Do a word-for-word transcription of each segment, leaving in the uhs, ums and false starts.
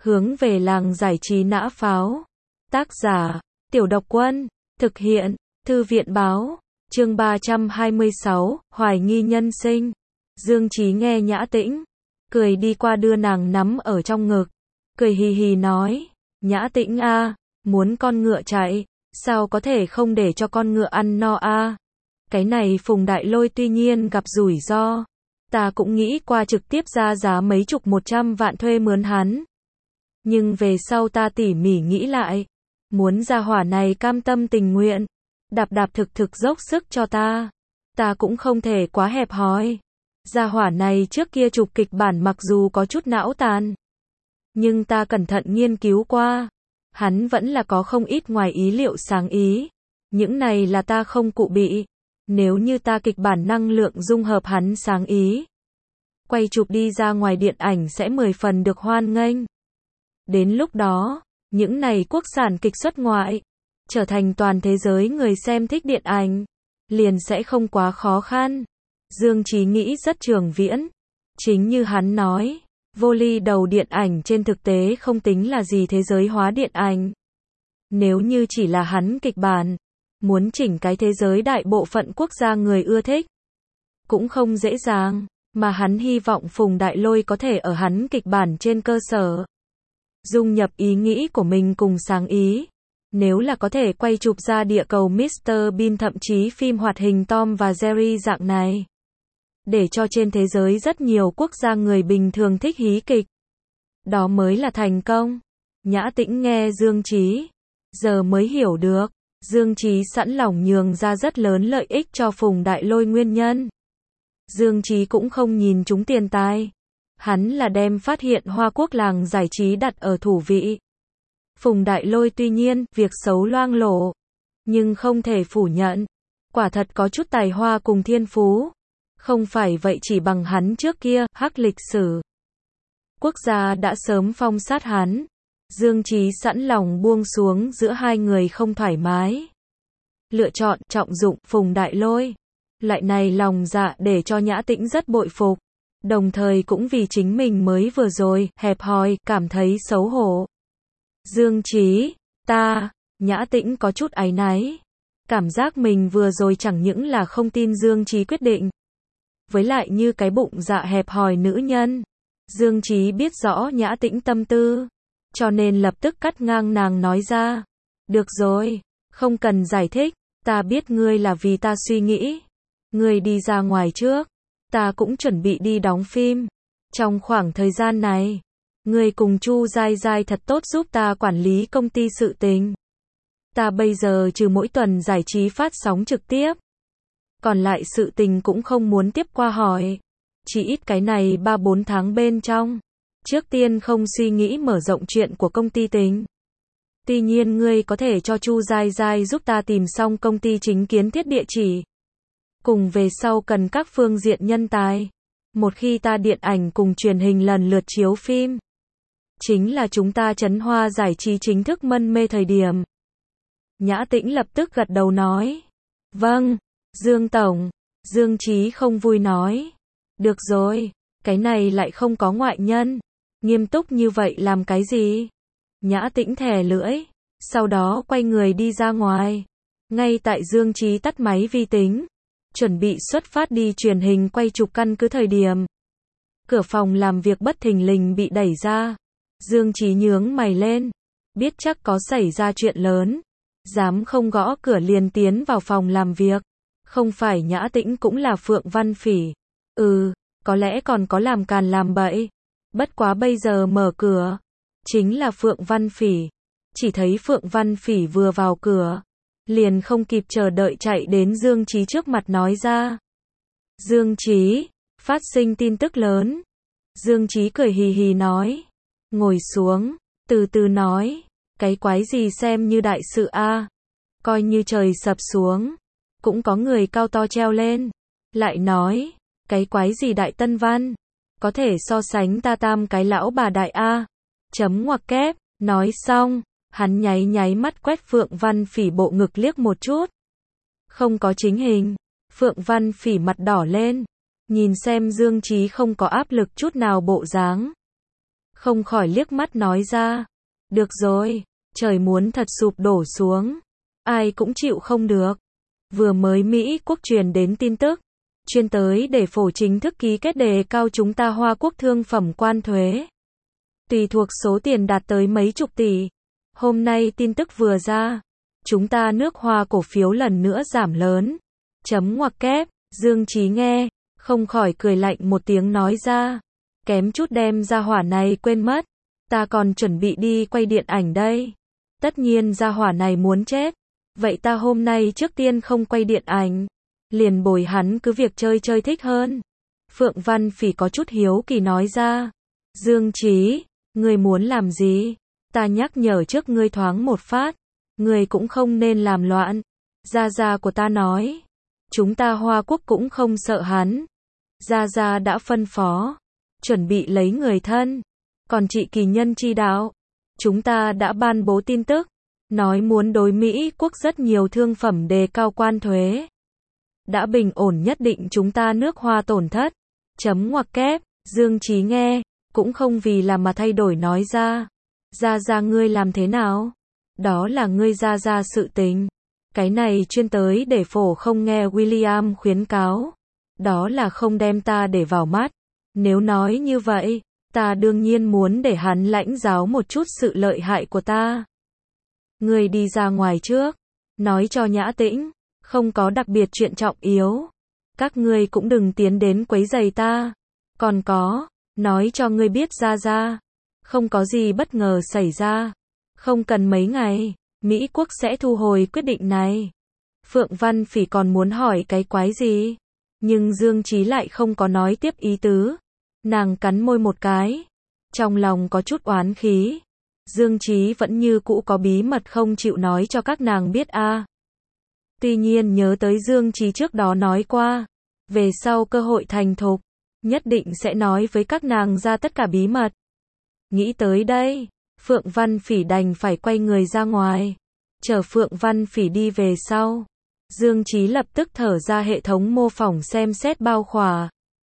Hướng về làng giải trí nã pháo. Tác giả, Tiểu Độc Quân. Thực hiện, Thư viện báo. Chương ba trăm hai mươi sáu, Hoài nghi nhân sinh. Dương Chí nghe Nhã Tĩnh, cười đi qua đưa nàng nắm ở trong ngực. Cười hì hì nói, Nhã Tĩnh a, muốn con ngựa chạy, sao có thể không để cho con ngựa ăn no a? Cái này Phùng Đại Lôi tuy nhiên gặp rủi ro. Ta cũng nghĩ qua trực tiếp ra giá mấy chục một trăm vạn thuê mướn hắn. Nhưng về sau ta tỉ mỉ nghĩ lại, muốn gia hỏa này cam tâm tình nguyện, đạp đạp thực thực dốc sức cho ta. Ta cũng không thể quá hẹp hòi. Gia hỏa này trước kia chụp kịch bản mặc dù có chút não tàn, nhưng ta cẩn thận nghiên cứu qua, hắn vẫn là có không ít ngoài ý liệu sáng ý. Những này là ta không cụ bị. Nếu như ta kịch bản năng lượng dung hợp hắn sáng ý, quay chụp đi ra ngoài điện ảnh sẽ mười phần được hoan nghênh. Đến lúc đó, những này quốc sản kịch xuất ngoại, trở thành toàn thế giới người xem thích điện ảnh, liền sẽ không quá khó khăn. Dương Chí nghĩ rất trường viễn. Chính như hắn nói, vô ly đầu điện ảnh trên thực tế không tính là gì thế giới hóa điện ảnh. Nếu như chỉ là hắn kịch bản, muốn chỉnh cái thế giới đại bộ phận quốc gia người ưa thích, cũng không dễ dàng, mà hắn hy vọng Phùng Đại Lôi có thể ở hắn kịch bản trên cơ sở dung nhập ý nghĩ của mình cùng sáng ý. Nếu là có thể quay chụp ra địa cầu mít tơ Bean thậm chí phim hoạt hình Tom và Jerry dạng này, để cho trên thế giới rất nhiều quốc gia người bình thường thích hí kịch, đó mới là thành công. Nhã Tĩnh nghe Dương Chí, giờ mới hiểu được, Dương Chí sẵn lòng nhường ra rất lớn lợi ích cho Phùng Đại Lôi nguyên nhân. Dương Chí cũng không nhìn chúng tiền tài. Hắn là đem phát hiện Hoa Quốc làng giải trí đặt ở thủ vị. Phùng Đại Lôi tuy nhiên, việc xấu loang lổ, nhưng không thể phủ nhận, quả thật có chút tài hoa cùng thiên phú. Không phải vậy chỉ bằng hắn trước kia, hắc lịch sử quốc gia đã sớm phong sát hắn. Dương Chí sẵn lòng buông xuống giữa hai người không thoải mái. Lựa chọn, trọng dụng, Phùng Đại Lôi. Loại này lòng dạ để cho Nhã Tĩnh rất bội phục. Đồng thời cũng vì chính mình mới vừa rồi, hẹp hòi, cảm thấy xấu hổ. Dương Chí, ta, Nhã Tĩnh có chút áy náy. Cảm giác mình vừa rồi chẳng những là không tin Dương Chí quyết định, với lại như cái bụng dạ hẹp hòi nữ nhân. Dương Chí biết rõ Nhã Tĩnh tâm tư, cho nên lập tức cắt ngang nàng nói ra. Được rồi, không cần giải thích, ta biết ngươi là vì ta suy nghĩ. Ngươi đi ra ngoài trước, ta cũng chuẩn bị đi đóng phim. Trong khoảng thời gian này, ngươi cùng Chu Giai Giai thật tốt giúp ta quản lý công ty sự tình. Ta bây giờ trừ mỗi tuần giải trí phát sóng trực tiếp, còn lại sự tình cũng không muốn tiếp qua hỏi. Chỉ ít cái này ba bốn tháng bên trong, trước tiên không suy nghĩ mở rộng chuyện của công ty tính. Tuy nhiên ngươi có thể cho Chu Giai Giai giúp ta tìm xong công ty chính kiến thiết địa chỉ. Cùng về sau cần các phương diện nhân tài. Một khi ta điện ảnh cùng truyền hình lần lượt chiếu phim, chính là chúng ta Trấn Hoa giải trí chính thức mân mê thời điểm. Nhã Tĩnh lập tức gật đầu nói. Vâng, Dương Tổng. Dương Chí không vui nói. Được rồi, cái này lại không có ngoại nhân. Nghiêm túc như vậy làm cái gì? Nhã Tĩnh thè lưỡi, sau đó quay người đi ra ngoài. Ngay tại Dương Chí tắt máy vi tính, chuẩn bị xuất phát đi truyền hình quay chụp căn cứ thời điểm, cửa phòng làm việc bất thình lình bị đẩy ra. Dương Chí nhướng mày lên, biết chắc có xảy ra chuyện lớn, dám không gõ cửa liền tiến vào phòng làm việc. Không phải Nhã Tĩnh cũng là Phượng Văn Phỉ. Ừ, có lẽ còn có làm càn làm bậy. Bất quá bây giờ mở cửa, chính là Phượng Văn Phỉ. Chỉ thấy Phượng Văn Phỉ vừa vào cửa, liền không kịp chờ đợi chạy đến Dương Chí trước mặt nói ra. Dương Chí, phát sinh tin tức lớn. Dương Chí cười hì hì nói. Ngồi xuống, từ từ nói. Cái quái gì xem như đại sự a? Coi như trời sập xuống, cũng có người cao to treo lên. Lại nói, cái quái gì đại tân văn, có thể so sánh ta tam cái lão bà đại a. Chấm ngoặc kép. Nói xong, hắn nháy nháy mắt quét Phượng Văn Phỉ bộ ngực liếc một chút. Không có chính hình. Phượng Văn Phỉ mặt đỏ lên, nhìn xem Dương Chí không có áp lực chút nào bộ dáng. không khỏi liếc mắt nói ra. Được rồi, trời muốn thật sụp đổ xuống. Ai cũng chịu không được. Vừa mới Mỹ quốc truyền đến tin tức. Chuyên tới để phổ chính thức ký kết đề cao chúng ta Hoa Quốc thương phẩm quan thuế. Tùy thuộc số tiền đạt tới mấy chục tỷ. Hôm nay tin tức vừa ra. Chúng ta nước Hoa cổ phiếu lần nữa giảm lớn. Chấm ngoặc kép, Dương Chí nghe, không khỏi cười lạnh một tiếng nói ra. Kém chút đem gia hỏa này quên mất. Ta còn chuẩn bị đi quay điện ảnh đây. Tất nhiên gia hỏa này muốn chết. Vậy ta hôm nay trước tiên không quay điện ảnh. Liền bồi hắn cứ việc chơi chơi thích hơn. Phượng Văn Phỉ có chút hiếu kỳ nói ra. Dương Chí, ngươi muốn làm gì? Ta nhắc nhở trước ngươi thoáng một phát. Ngươi cũng không nên làm loạn. Gia gia của ta nói. Chúng ta Hoa Quốc cũng không sợ hắn. Gia gia đã phân phó. Chuẩn bị lấy người thân. Còn chị kỳ nhân chi đạo. Chúng ta đã ban bố tin tức. Nói muốn đối Mỹ quốc rất nhiều thương phẩm đề cao quan thuế. Đã bình ổn nhất định chúng ta nước Hoa tổn thất. Chấm ngoặc kép, Dương Chí nghe, cũng không vì là mà thay đổi nói ra. Gia gia ngươi làm thế nào? Đó là ngươi gia gia sự tình. Cái này chuyên tới để phổ không nghe William khuyến cáo. Đó là không đem ta để vào mắt. Nếu nói như vậy, ta đương nhiên muốn để hắn lãnh giáo một chút sự lợi hại của ta. Ngươi đi ra ngoài trước. Nói cho Nhã Tĩnh. Không có đặc biệt chuyện trọng yếu. Các ngươi cũng đừng tiến đến quấy rầy ta. Còn có, nói cho ngươi biết ra ra. Không có gì bất ngờ xảy ra. Không cần mấy ngày, Mỹ quốc sẽ thu hồi quyết định này. Phượng Văn Phỉ còn muốn hỏi cái quái gì. Nhưng Dương Chí lại không có nói tiếp ý tứ. Nàng cắn môi một cái. Trong lòng có chút oán khí. Dương Chí vẫn như cũ có bí mật không chịu nói cho các nàng biết a. À. Tuy nhiên nhớ tới Dương Chí trước đó nói qua, về sau cơ hội thành thục, nhất định sẽ nói với các nàng ra tất cả bí mật. Nghĩ tới đây, Phượng Văn Phỉ đành phải quay người ra ngoài. Chờ Phượng Văn Phỉ đi về sau, Dương Chí lập tức thở ra hệ thống mô phỏng xem xét bao khỏa.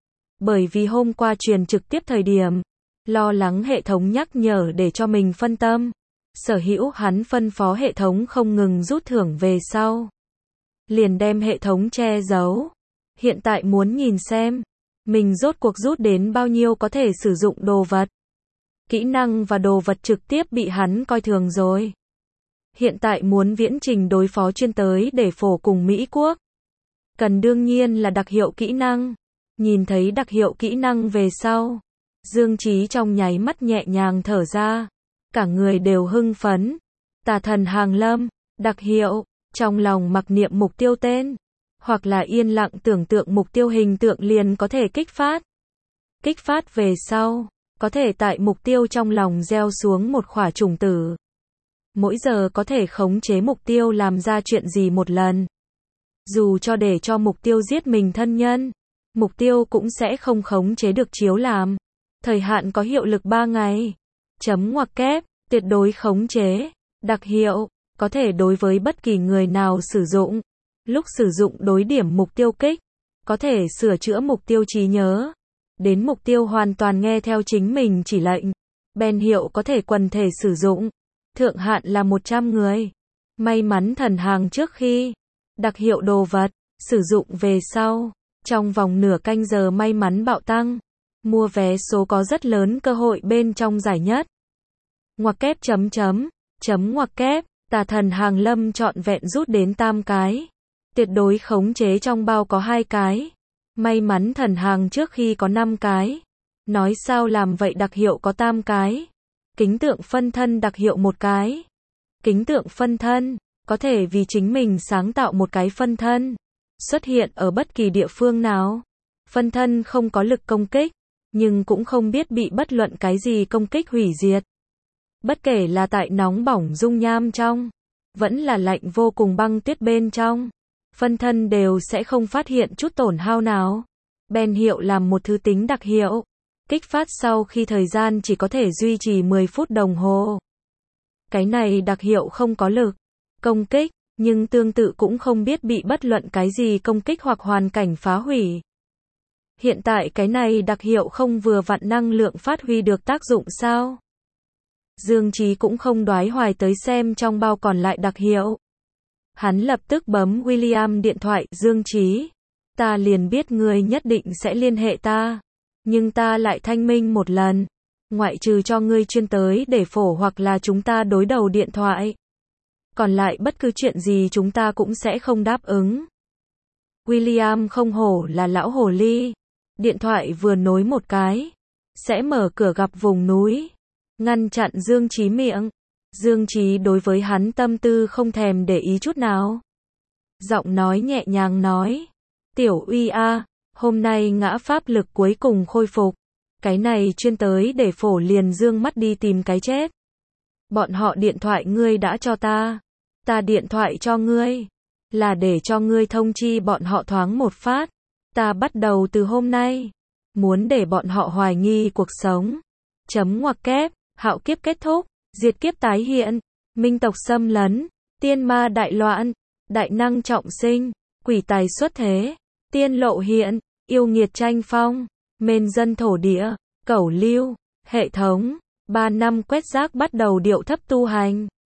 Bởi vì hôm qua truyền trực tiếp thời điểm, lo lắng hệ thống nhắc nhở để cho mình phân tâm. Sở hữu hắn phân phó hệ thống không ngừng rút thưởng về sau. Liền đem hệ thống che giấu. Hiện tại muốn nhìn xem, mình rốt cuộc rút đến bao nhiêu có thể sử dụng đồ vật. Kỹ năng và đồ vật trực tiếp bị hắn coi thường rồi. Hiện tại muốn viễn trình đối phó chuyên tới để phổ cùng Mỹ quốc. Cần đương nhiên là đặc hiệu kỹ năng. Nhìn thấy đặc hiệu kỹ năng về sau, Dương Chí trong nháy mắt nhẹ nhàng thở ra. Cả người đều hưng phấn. Tà thần hàng lâm, đặc hiệu, trong lòng mặc niệm mục tiêu tên. Hoặc là yên lặng tưởng tượng mục tiêu hình tượng liền có thể kích phát. Kích phát về sau, có thể tại mục tiêu trong lòng gieo xuống một quả trùng tử. Mỗi giờ có thể khống chế mục tiêu làm ra chuyện gì một lần. Dù cho để cho mục tiêu giết mình thân nhân, mục tiêu cũng sẽ không khống chế được chiếu làm. Thời hạn có hiệu lực ba ngày. Chấm ngoặc kép, tuyệt đối khống chế. Đặc hiệu, có thể đối với bất kỳ người nào sử dụng. Lúc sử dụng đối điểm mục tiêu kích, có thể sửa chữa mục tiêu trí nhớ. Đến mục tiêu hoàn toàn nghe theo chính mình chỉ lệnh. Ben hiệu có thể quần thể sử dụng. Thượng hạn là một trăm người. May mắn thần hàng trước khi. Đặc hiệu đồ vật, sử dụng về sau. Trong vòng nửa canh giờ may mắn bạo tăng. Mua vé số có rất lớn cơ hội bên trong giải nhất. Ngoặc kép chấm chấm. Chấm ngoặc kép. Tà thần hàng lâm trọn vẹn rút đến tam cái. Tuyệt đối khống chế trong bao có hai cái. May mắn thần hàng trước khi có năm cái. Nói sao làm vậy đặc hiệu có tam cái. Kính tượng phân thân đặc hiệu một cái. Kính tượng phân thân, có thể vì chính mình sáng tạo một cái phân thân. Xuất hiện ở bất kỳ địa phương nào. Phân thân không có lực công kích, nhưng cũng không biết bị bất luận cái gì công kích hủy diệt. Bất kể là tại nóng bỏng dung nham trong, vẫn là lạnh vô cùng băng tuyết bên trong. Phân thân đều sẽ không phát hiện chút tổn hao nào. Ben hiệu làm một thứ tính đặc hiệu. Kích phát sau khi thời gian chỉ có thể duy trì mười phút đồng hồ. Cái này đặc hiệu không có lực công kích, nhưng tương tự cũng không biết bị bất luận cái gì công kích hoặc hoàn cảnh phá hủy. Hiện tại cái này đặc hiệu không vừa vặn năng lượng phát huy được tác dụng sao? Dương Chí cũng không đoái hoài tới xem trong bao còn lại đặc hiệu. Hắn lập tức bấm William điện thoại, Dương Chí, ta liền biết ngươi nhất định sẽ liên hệ ta, nhưng ta lại thanh minh một lần, ngoại trừ cho ngươi chuyên tới để phổ hoặc là chúng ta đối đầu điện thoại. Còn lại bất cứ chuyện gì chúng ta cũng sẽ không đáp ứng. William không hổ là lão hồ ly. Điện thoại vừa nối một cái, sẽ mở cửa gặp vùng núi, ngăn chặn Dương Chí miệng. Dương Chí đối với hắn tâm tư không thèm để ý chút nào. Giọng nói nhẹ nhàng nói, Tiểu Uy a, hôm nay ngã pháp lực cuối cùng khôi phục. Cái này chuyên tới để phổ liền dương mắt đi tìm cái chết. Bọn họ điện thoại ngươi đã cho ta. Ta điện thoại cho ngươi, là để cho ngươi thông chi bọn họ thoáng một phát. Ta bắt đầu từ hôm nay, muốn để bọn họ hoài nghi cuộc sống. Chấm ngoặc kép, hạo kiếp kết thúc, diệt kiếp tái hiện, minh tộc xâm lấn, tiên ma đại loạn, đại năng trọng sinh, quỷ tài xuất thế, tiên lộ hiện, yêu nghiệt tranh phong, mên dân thổ địa, cẩu lưu, hệ thống, ba năm quét rác bắt đầu điệu thấp tu hành.